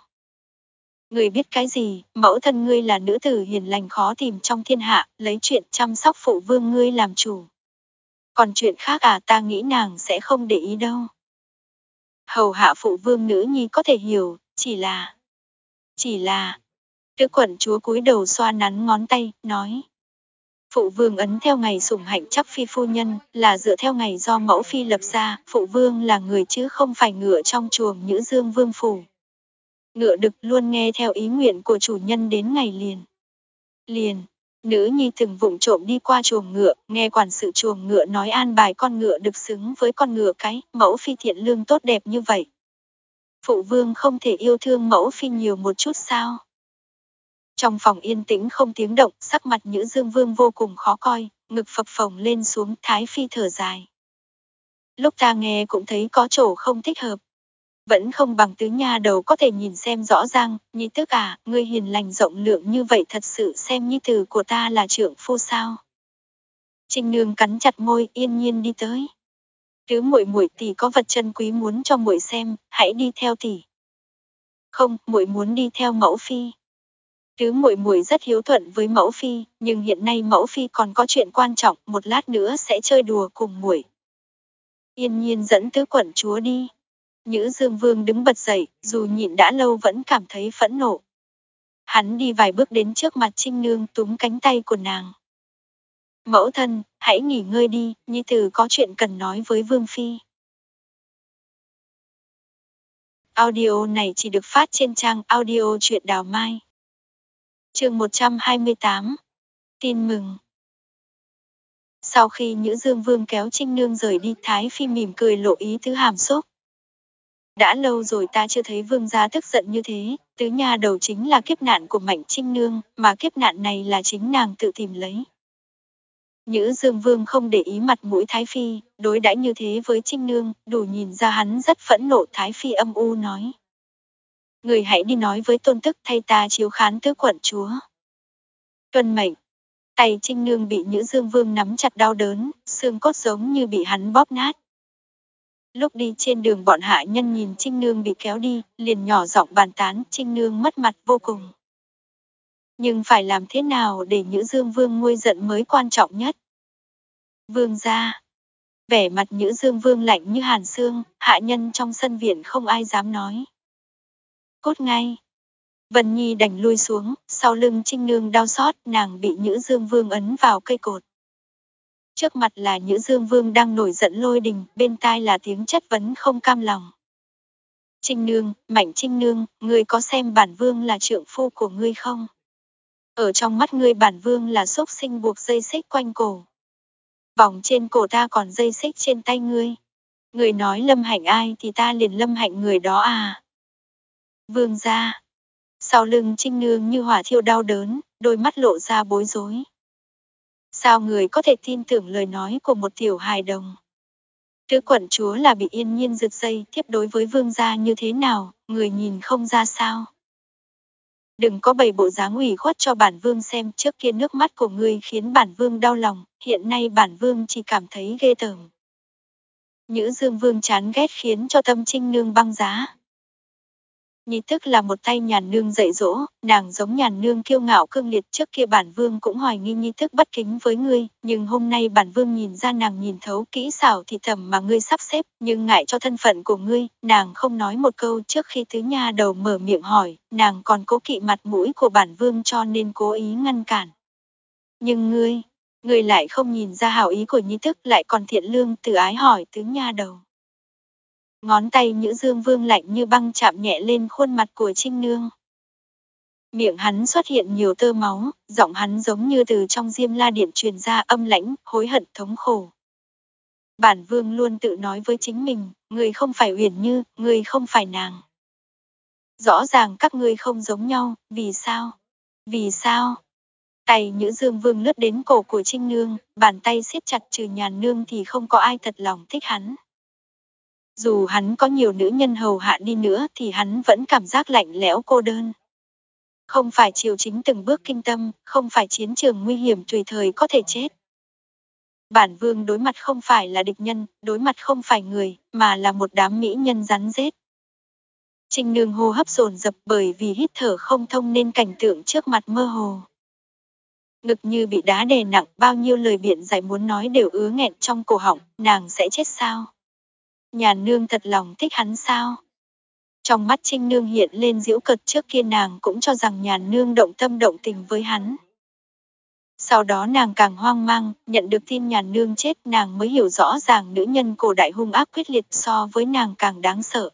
Người biết cái gì, mẫu thân ngươi là nữ tử hiền lành khó tìm trong thiên hạ, lấy chuyện chăm sóc phụ vương ngươi làm chủ. Còn chuyện khác à, ta nghĩ nàng sẽ không để ý đâu. Hầu hạ phụ vương nữ nhi có thể hiểu, chỉ là... Chỉ là... Tứ quận chúa cúi đầu xoa nắn ngón tay, nói. Phụ vương ấn theo ngày sủng hạnh chắc phi phu nhân, là dựa theo ngày do mẫu phi lập ra, phụ vương là người chứ không phải ngựa trong chuồng Nhữ Dương Vương phủ. Ngựa đực luôn nghe theo ý nguyện của chủ nhân đến ngày liền. Liền, nữ nhi từng vụng trộm đi qua chuồng ngựa, nghe quản sự chuồng ngựa nói an bài con ngựa đực xứng với con ngựa cái, mẫu phi thiện lương tốt đẹp như vậy. Phụ vương không thể yêu thương mẫu phi nhiều một chút sao? Trong phòng yên tĩnh không tiếng động, sắc mặt Nhữ Dương Vương vô cùng khó coi, ngực phập phồng lên xuống, Thái phi thở dài. Lúc ta nghe cũng thấy có chỗ không thích hợp. Vẫn không bằng tứ nha đầu có thể nhìn xem rõ ràng, Nhi tức à, ngươi hiền lành rộng lượng như vậy thật sự xem nhi tử của ta là trượng phu sao? Trinh Nương cắn chặt môi, yên nhiên đi tới. Tứ muội muội tỷ có vật chân quý muốn cho muội xem, hãy đi theo tỷ. Không, muội muốn đi theo mẫu phi. Tứ muội muội rất hiếu thuận với mẫu phi, nhưng hiện nay mẫu phi còn có chuyện quan trọng, một lát nữa sẽ chơi đùa cùng muội. Yên nhiên dẫn tứ quận chúa đi. Nhữ Dương Vương đứng bật dậy, dù nhịn đã lâu vẫn cảm thấy phẫn nộ. Hắn đi vài bước đến trước mặt Trinh Nương, túm cánh tay của nàng. Mẫu thân, hãy nghỉ ngơi đi, nhi tử có chuyện cần nói với Vương phi. Audio này chỉ được phát trên trang audio truyện Đào Mai. Chương một trăm hai mươi tám. Tin mừng. Sau khi Nhữ Dương Vương kéo Trinh Nương rời đi, Thái phi mỉm cười lộ ý tứ hàm xúc. Đã lâu rồi ta chưa thấy vương gia tức giận như thế, tứ nha đầu chính là kiếp nạn của Mạnh Trinh Nương, mà kiếp nạn này là chính nàng tự tìm lấy. Nhữ Dương Vương không để ý mặt mũi Thái phi, đối đãi như thế với Trinh Nương, đủ nhìn ra hắn rất phẫn nộ. Thái phi âm u nói. Người hãy đi nói với tôn tức thay ta chiếu khán tứ quận chúa. Tuân mệnh. Tay Trinh Nương bị Nhữ Dương Vương nắm chặt đau đớn, xương cốt giống như bị hắn bóp nát. Lúc đi trên đường bọn hạ nhân nhìn Trinh Nương bị kéo đi, liền nhỏ giọng bàn tán, Trinh Nương mất mặt vô cùng. Nhưng phải làm thế nào để Nhữ Dương Vương nguôi giận mới quan trọng nhất. Vương gia. Vẻ mặt Nhữ Dương Vương lạnh như hàn xương, hạ nhân trong sân viện không ai dám nói. Cốt ngay. Vân Nhi đành lui xuống, sau lưng Trinh Nương đau xót, nàng bị Nhữ Dương Vương ấn vào cây cột. Trước mặt là Nhữ Dương Vương đang nổi giận lôi đình, bên tai là tiếng chất vấn không cam lòng. Trinh Nương, Mạnh Trinh Nương, ngươi có xem bản vương là trượng phu của ngươi không? Ở trong mắt ngươi bản vương là xúc sinh buộc dây xích quanh cổ. Vòng trên cổ ta còn dây xích trên tay ngươi. Ngươi nói lâm hạnh ai thì ta liền lâm hạnh người đó à? Vương gia. Sau lưng Trinh Nương như hỏa thiêu đau đớn, đôi mắt lộ ra bối rối. Sao người có thể tin tưởng lời nói của một tiểu hài đồng? Tứ quận chúa là bị yên nhiên giật dây, tiếp đối với vương gia như thế nào, người nhìn không ra sao? Đừng có bày bộ dáng ủy khuất cho bản vương xem, trước kia nước mắt của ngươi khiến bản vương đau lòng, hiện nay bản vương chỉ cảm thấy ghê tởm. Nhữ Dương Vương chán ghét khiến cho tâm Trinh Nương băng giá. Nhi tức là một tay Nhàn Nương dạy dỗ, nàng giống Nhàn Nương kiêu ngạo cương liệt, trước kia bản vương cũng hoài nghi Nhi tức bất kính với ngươi, nhưng hôm nay bản vương nhìn ra nàng nhìn thấu kỹ xảo thì thầm mà ngươi sắp xếp, nhưng ngại cho thân phận của ngươi, nàng không nói một câu trước khi tứ nha đầu mở miệng hỏi, nàng còn cố kỵ mặt mũi của bản vương cho nên cố ý ngăn cản. Nhưng ngươi, ngươi lại không nhìn ra hảo ý của Nhi tức, lại còn thiện lương từ ái hỏi tứ nha đầu. Ngón tay Nhữ Dương Vương lạnh như băng chạm nhẹ lên khuôn mặt của Trinh Nương. Miệng hắn xuất hiện nhiều tơ máu, giọng hắn giống như từ trong Diêm La Điện truyền ra âm lãnh, hối hận thống khổ. Bản vương luôn tự nói với chính mình, người không phải Uyển Như, người không phải nàng. Rõ ràng các ngươi không giống nhau, vì sao? Vì sao? Tay Nhữ Dương Vương lướt đến cổ của Trinh Nương, bàn tay siết chặt, trừ Nhàn Nương thì không có ai thật lòng thích hắn. Dù hắn có nhiều nữ nhân hầu hạ đi nữa thì hắn vẫn cảm giác lạnh lẽo cô đơn. Không phải triều chính từng bước kinh tâm, không phải chiến trường nguy hiểm tùy thời có thể chết. Bản vương đối mặt không phải là địch nhân, đối mặt không phải người, mà là một đám mỹ nhân rắn rết. Trinh Nương hô hấp dồn dập bởi vì hít thở không thông nên cảnh tượng trước mặt mơ hồ. Ngực như bị đá đè nặng, bao nhiêu lời biện giải muốn nói đều ứa nghẹn trong cổ họng, nàng sẽ chết sao? Nhàn Nương thật lòng thích hắn sao? Trong mắt Trinh Nương hiện lên giễu cợt, trước kia nàng cũng cho rằng Nhàn Nương động tâm động tình với hắn. Sau đó nàng càng hoang mang, nhận được tin Nhàn Nương chết nàng mới hiểu rõ ràng nữ nhân cổ đại hung ác quyết liệt so với nàng càng đáng sợ.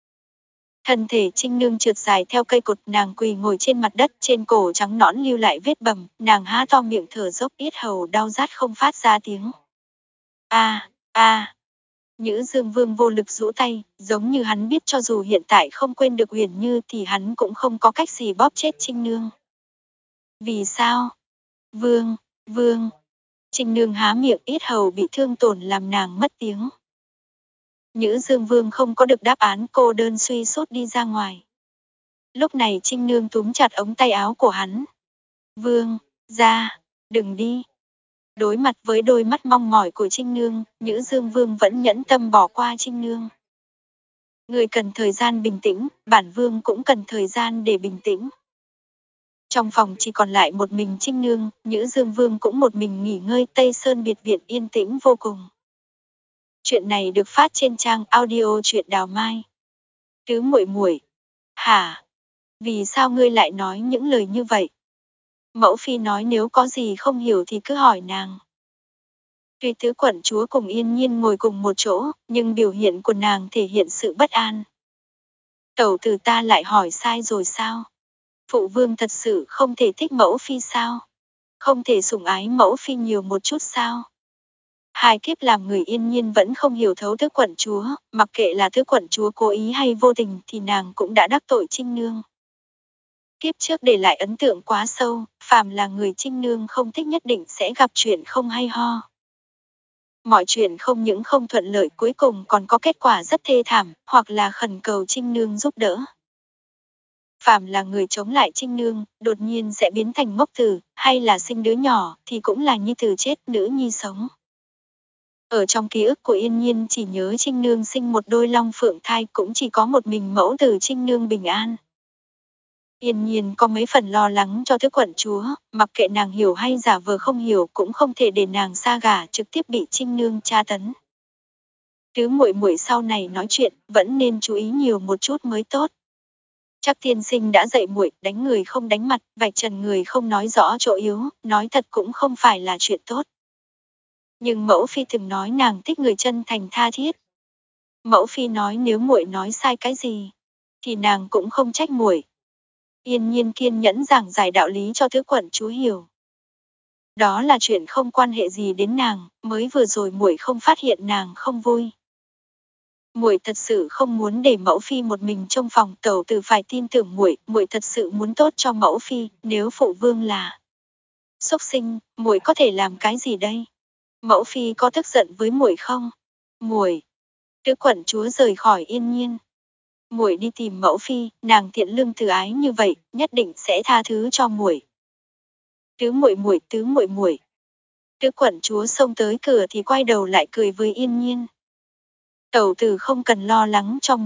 Thân thể Trinh Nương trượt dài theo cây cột, nàng quỳ ngồi trên mặt đất, trên cổ trắng nõn lưu lại vết bầm, nàng há to miệng thở dốc, yết hầu đau rát không phát ra tiếng. A, a. Nhữ Dương Vương vô lực rũ tay, giống như hắn biết cho dù hiện tại không quên được Uyển Như thì hắn cũng không có cách gì bóp chết Trinh Nương. Vì sao? Vương, Vương. Trinh Nương há miệng, yết hầu bị thương tổn làm nàng mất tiếng. Nhữ Dương Vương không có được đáp án, cô đơn suy sút đi ra ngoài. Lúc này Trinh Nương túm chặt ống tay áo của hắn. Vương, ra, đừng đi. Đối mặt với đôi mắt mong mỏi của Trinh Nương, Nhữ Dương Vương vẫn nhẫn tâm bỏ qua Trinh Nương. Người cần thời gian bình tĩnh, bản vương cũng cần thời gian để bình tĩnh. Trong phòng chỉ còn lại một mình Trinh Nương, Nhữ Dương Vương cũng một mình nghỉ ngơi. Tây Sơn biệt viện yên tĩnh vô cùng. Chuyện này được phát trên trang audio truyện Đào Mai. Tứ muội muội, hả? Vì sao ngươi lại nói những lời như vậy? Mẫu phi nói nếu có gì không hiểu thì cứ hỏi nàng. Tuy tứ quận chúa cùng Yên Nhiên ngồi cùng một chỗ, nhưng biểu hiện của nàng thể hiện sự bất an. Tẩu tử ta lại hỏi sai rồi sao? Phụ vương thật sự không thể thích mẫu phi sao? Không thể sủng ái mẫu phi nhiều một chút sao? Hai kiếp làm người Yên Nhiên vẫn không hiểu thấu tứ quận chúa, mặc kệ là tứ quận chúa cố ý hay vô tình thì nàng cũng đã đắc tội Trinh Nương. Kiếp trước để lại ấn tượng quá sâu, phàm là người Trinh Nương không thích nhất định sẽ gặp chuyện không hay ho. Mọi chuyện không những không thuận lợi, cuối cùng còn có kết quả rất thê thảm, hoặc là khẩn cầu Trinh Nương giúp đỡ. Phàm là người chống lại Trinh Nương, đột nhiên sẽ biến thành ngốc tử, hay là sinh đứa nhỏ, thì cũng là nhi tử chết, nữ nhi sống. Ở trong ký ức của Yên Nhiên chỉ nhớ Trinh Nương sinh một đôi long phượng thai, cũng chỉ có một mình mẫu tử Trinh Nương bình an. Yên Nhiên có mấy phần lo lắng cho tứ quận chúa, mặc kệ nàng hiểu hay giả vờ không hiểu cũng không thể để nàng sa gả trực tiếp bị Trinh Nương tra tấn. Tứ muội muội sau này nói chuyện vẫn nên chú ý nhiều một chút mới tốt. Chắc tiên sinh đã dạy muội, đánh người không đánh mặt, vạch trần người không nói rõ chỗ yếu, nói thật cũng không phải là chuyện tốt. Nhưng mẫu phi từng nói nàng thích người chân thành tha thiết. Mẫu phi nói nếu muội nói sai cái gì, thì nàng cũng không trách muội. Yên Nhiên kiên nhẫn giảng giải đạo lý cho tứ quận chúa hiểu. Đó là chuyện không quan hệ gì đến nàng, mới vừa rồi muội không phát hiện nàng không vui. Muội thật sự không muốn để mẫu phi một mình trong phòng, tẩu tử phải tin tưởng muội, muội thật sự muốn tốt cho mẫu phi, nếu phụ vương là xúc sinh, muội có thể làm cái gì đây? Mẫu phi có tức giận với muội không? Muội. Tứ quận chúa rời khỏi Yên Nhiên. Muội đi tìm mẫu phi, nàng thiện lương từ ái như vậy, nhất định sẽ tha thứ cho muội. Tứ muội muội, tứ muội muội. Tứ quận chúa xông tới cửa thì quay đầu lại cười với Yên Nhiên. Tẩu tử không cần lo lắng cho muội,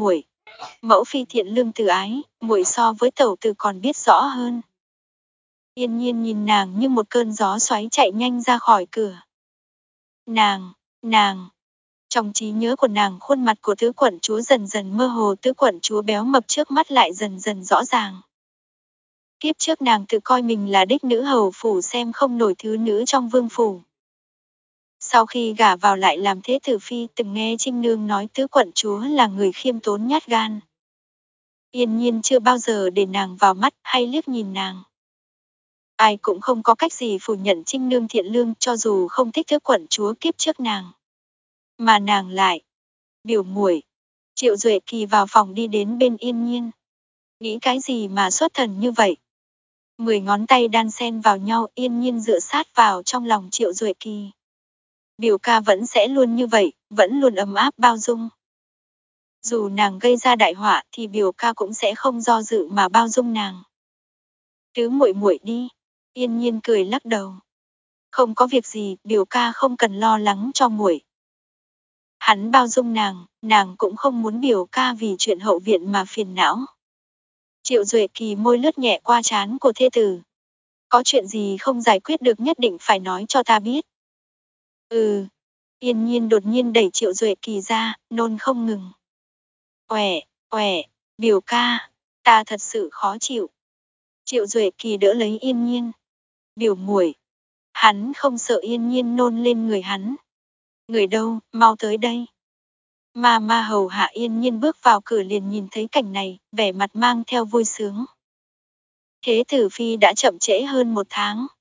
Mẫu phi thiện lương từ ái, muội so với tẩu tử còn biết rõ hơn. Yên Nhiên nhìn nàng như một cơn gió xoáy chạy nhanh ra khỏi cửa. Nàng, nàng. Trong trí nhớ của nàng, khuôn mặt của tứ quận chúa dần dần mơ hồ, tứ quận chúa béo mập trước mắt lại dần dần rõ ràng. Kiếp trước nàng tự coi mình là đích nữ hầu phủ, xem không nổi thứ nữ trong vương phủ. Sau khi gả vào lại làm thế tử phi, từng nghe Trinh Nương nói tứ quận chúa là người khiêm tốn nhát gan. Yên Nhiên chưa bao giờ để nàng vào mắt hay liếc nhìn nàng. Ai cũng không có cách gì phủ nhận Trinh Nương thiện lương, cho dù không thích tứ quận chúa kiếp trước nàng. Mà nàng lại, biểu muội. Triệu Duệ Kỳ vào phòng đi đến bên Yên Nhiên. Nghĩ cái gì mà xuất thần như vậy? Mười ngón tay đan xen vào nhau, Yên Nhiên dựa sát vào trong lòng Triệu Duệ Kỳ. Biểu ca vẫn sẽ luôn như vậy, vẫn luôn ấm áp bao dung. Dù nàng gây ra đại họa thì biểu ca cũng sẽ không do dự mà bao dung nàng. Cứ muội muội đi. Yên Nhiên cười lắc đầu. Không có việc gì, biểu ca không cần lo lắng cho muội. Hắn bao dung nàng, nàng cũng không muốn biểu ca vì chuyện hậu viện mà phiền não. Triệu Duệ Kỳ môi lướt nhẹ qua trán của thê tử. Có chuyện gì không giải quyết được nhất định phải nói cho ta biết. Ừ. Yên Nhiên đột nhiên đẩy Triệu Duệ Kỳ ra, nôn không ngừng. Quẻ, quẻ, biểu ca, ta thật sự khó chịu. Triệu Duệ Kỳ đỡ lấy Yên Nhiên. Biểu muội, hắn không sợ Yên Nhiên nôn lên người hắn. Người đâu, mau tới đây. Ma ma hầu hạ Yên Nhiên bước vào cửa liền nhìn thấy cảnh này, vẻ mặt mang theo vui sướng. Thế tử phi đã chậm trễ hơn một tháng.